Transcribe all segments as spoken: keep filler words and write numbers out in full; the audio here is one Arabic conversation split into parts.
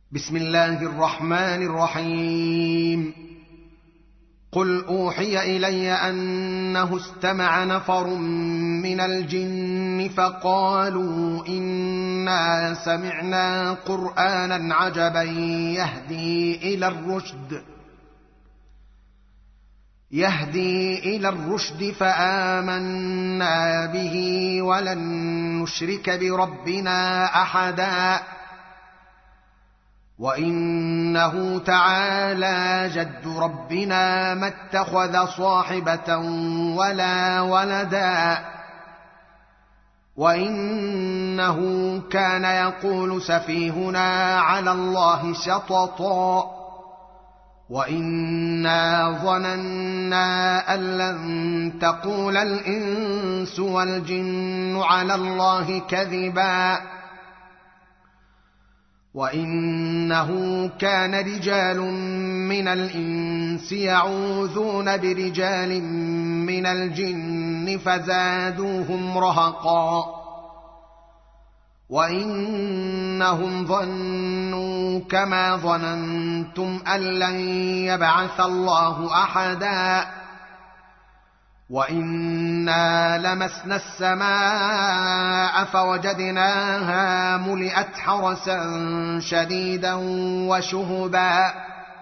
بسم الله الرحمن الرحيم. قل أوحي إلي أنه استمع نفر من الجن فقالوا إنا سمعنا قرآنا عجبا يهدي إلى الرشد يهدي إلى الرشد فآمنا به ولن نشرك بربنا أحدا وإنه تعالى جد ربنا ما اتخذ صاحبة ولا ولدا وإنه كان يقول سفيهنا على الله شططا وإنا ظننا أن لن تقول الإنس والجن على الله كذبا وإنه كان رجال من الإنس يعوذون برجال من الجن فزادوهم رهقا وإنهم ظنوا كما ظننتم أن لن يبعث الله أحدا وإنا لمسنا السماء فوجدناها ملئت حرسا شديدا وشهبا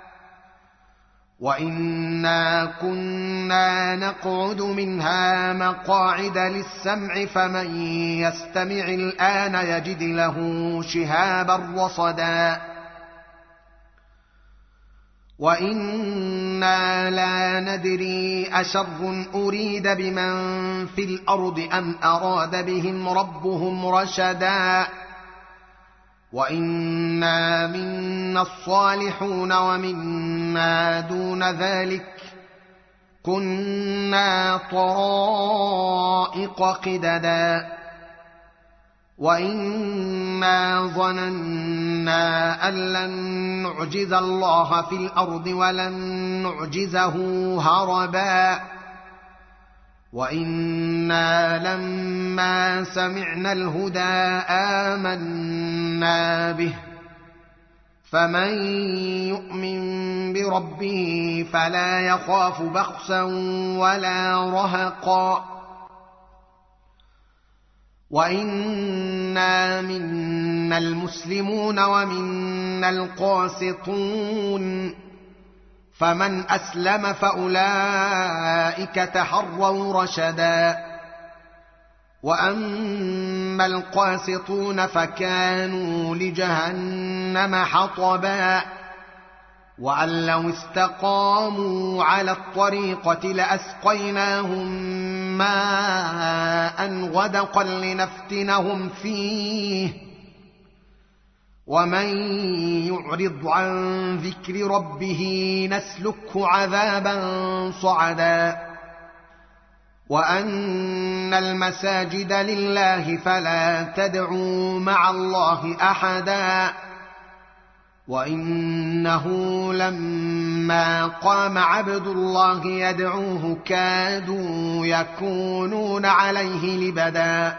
وإنا كنا نقعد منها مقاعد للسمع فمن يستمع الآن يجد له شهابا رصدا وإنا لا ندري أشر أريد بمن في الأرض أم أراد بهم ربهم رشدا وإنا منا الصالحون ومنا دون ذلك كنا طرائق قددا وإنا ظننا أن لن نعجز الله في الأرض ولن نعجزه هربا وإنا لما سمعنا الهدى آمنا به فمن يؤمن بربه فلا يخاف بخسا ولا رهقا وإنا منا المسلمون ومنا القاسطون فمن أسلم فأولئك تحروا رشدا وأما القاسطون فكانوا لجهنم حطبا وأن لو استقاموا على الطريقة لأسقيناهم ماء غدقا لنفتنهم فيه ومن يعرض عن ذكر ربه نسلكه عذابا صعدا وأن المساجد لله فلا تدعوا مع الله أحدا وإنه لما قام عبد الله يدعوه كادوا يكونون عليه لبدا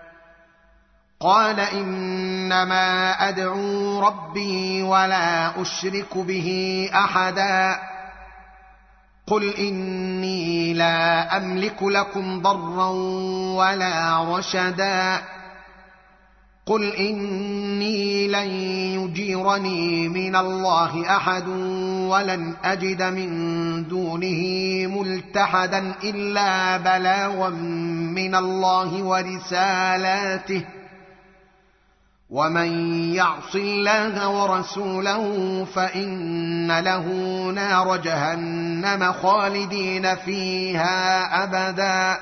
قال إنما أدعو ربي ولا أشرك به أحدا قل إني لا أملك لكم ضرا ولا رشدا قل إني لن يجيرني من الله أحد ولن أجد من دونه ملتحدا إلا بلاغا من الله ورسالاته ومن يعص الله ورسوله فإن له نار جهنم خالدين فيها أبدا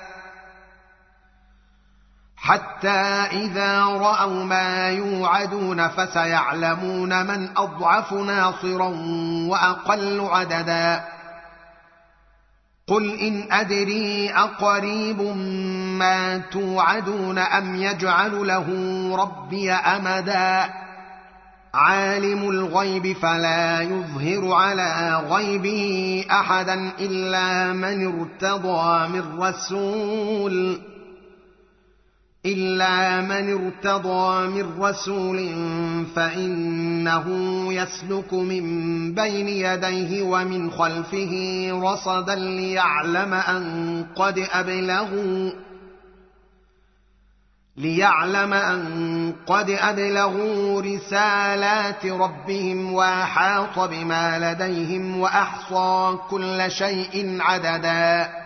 حتى إذا رأوا ما يوعدون فسيعلمون من أضعف ناصرا وأقل عددا قل إن أدري أقريب ما توعدون أم يجعل له ربي أمدا عالم الغيب فلا يظهر على غيبه أحدا إلا من ارتضى من رسول إلا من ارتضى من رسول فإنه يسلك من بين يديه ومن خلفه رصدا ليعلم أن قد أبلغوا ليعلم أن قد أبلغوا رسالات ربهم وأحاط بما لديهم وأحصى كل شيء عددا